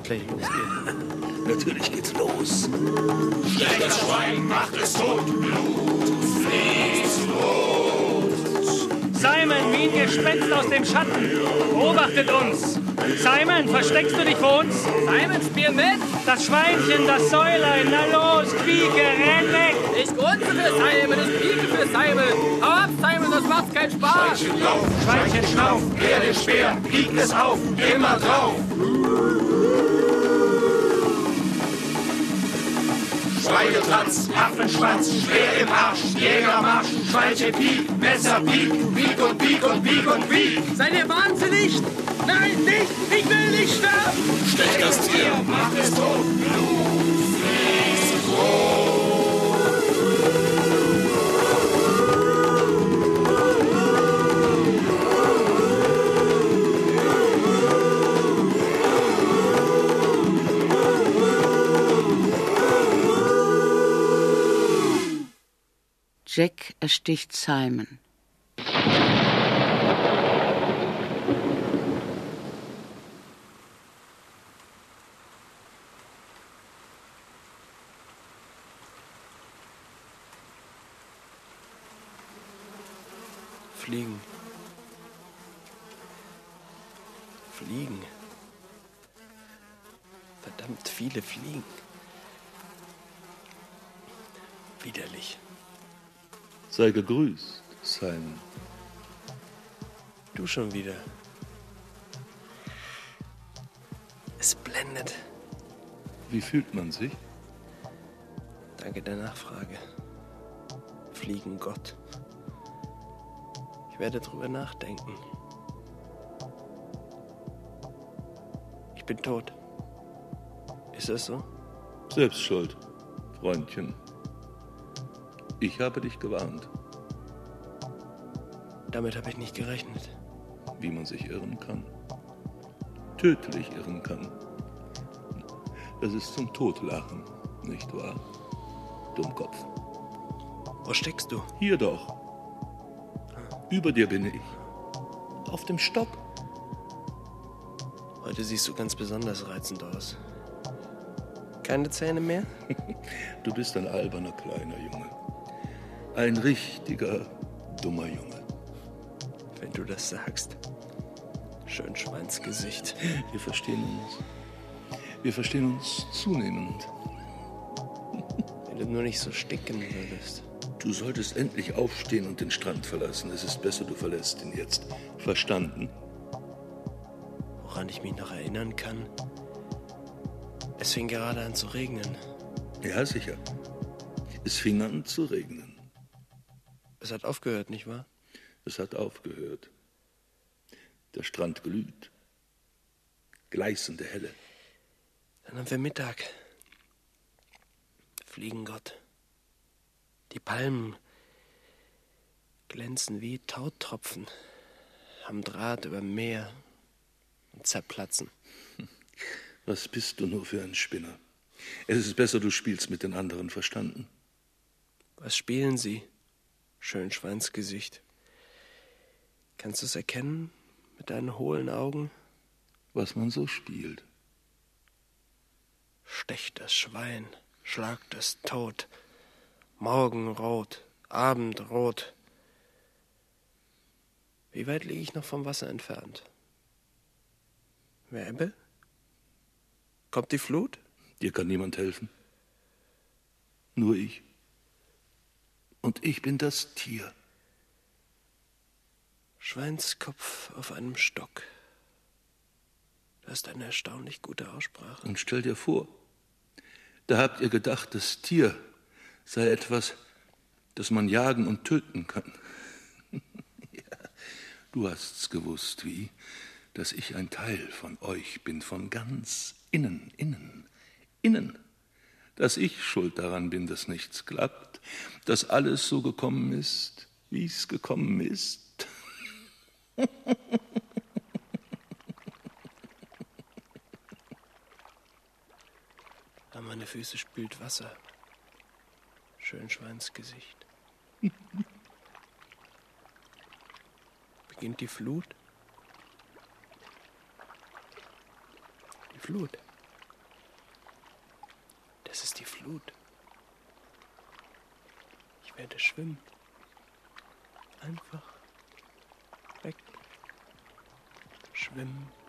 gleich losgehen? Natürlich geht's los. Stellt das Schwein, macht es tot. Blut fließt rot. Simon, wie ein Gespenst aus dem Schatten. Beobachtet uns. Simon, versteckst du dich vor uns? Simon, spiel mit. Das Schweinchen, das Säulein, na los, Quieke, renn weg. Ich grunze für Simon, ich pieke für Simon. Hau ab, Simon, das macht keinen Spaß. Schweinchen lauf, Schweinchen schnauf, wer den Speer, biegt es auf, immer drauf. Schweinetanz, Affenschwanz, Speer im Arsch, Jägermarsch, Schweinchen piek, Messer piek, piek und piek und piek und piek. Seid ihr wahnsinnig? Nein, nicht! Ich will nicht sterben! Stecht das Tier, macht es tot, Blut fließt rot. Jack ersticht Simon. Fliegen. Fliegen. Verdammt viele Fliegen. Widerlich. Sei gegrüßt, Simon. Du schon wieder. Es blendet. Wie fühlt man sich? Danke der Nachfrage. Fliegen Gott. Ich werde drüber nachdenken. Ich bin tot. Ist das so? Selbst schuld, Freundchen. Ich habe dich gewarnt. Damit habe ich nicht gerechnet. Wie man sich irren kann. Tödlich irren kann. Das ist zum Totlachen, nicht wahr? Dummkopf. Wo steckst du? Hier doch. Über dir bin ich. Auf dem Stock. Heute siehst du ganz besonders reizend aus. Keine Zähne mehr? Du bist ein alberner kleiner Junge. Ein richtiger, dummer Junge. Wenn du das sagst. Schön Schweinsgesicht. Wir verstehen uns. Wir verstehen uns zunehmend. Wenn du nur nicht so sticken würdest. Du solltest endlich aufstehen und den Strand verlassen. Es ist besser, du verlässt ihn jetzt. Verstanden? Woran ich mich noch erinnern kann, es fing gerade an zu regnen. Ja, sicher. Es fing an zu regnen. Es hat aufgehört, nicht wahr? Es hat aufgehört. Der Strand glüht. Gleißende Helle. Dann haben wir Mittag. Fliegengott. Die Palmen glänzen wie Tautropfen am Draht über Meer und zerplatzen. Was bist du nur für ein Spinner? Es ist besser, du spielst mit den anderen, verstanden? Was spielen sie? Schön Schweinsgesicht. Kannst du es erkennen mit deinen hohlen Augen? Was man so spielt. Stecht das Schwein, schlagt es tot. Morgenrot, Abendrot. Wie weit liege ich noch vom Wasser entfernt? Wer Ebbe? Kommt die Flut? Dir kann niemand helfen. Nur ich. Und ich bin das Tier. Schweinskopf auf einem Stock. Du hast eine erstaunlich gute Aussprache. Und stell dir vor, da habt ihr gedacht, das Tier sei etwas, das man jagen und töten kann. Ja, du hast's gewusst, wie, dass ich ein Teil von euch bin, von ganz innen. Dass ich schuld daran bin, dass nichts klappt, dass alles so gekommen ist, wie es gekommen ist. An meine Füße spült Wasser. Schön Schweinsgesicht. Beginnt die Flut? Die Flut. Es ist die Flut. Ich werde schwimmen. Einfach weg. Schwimmen.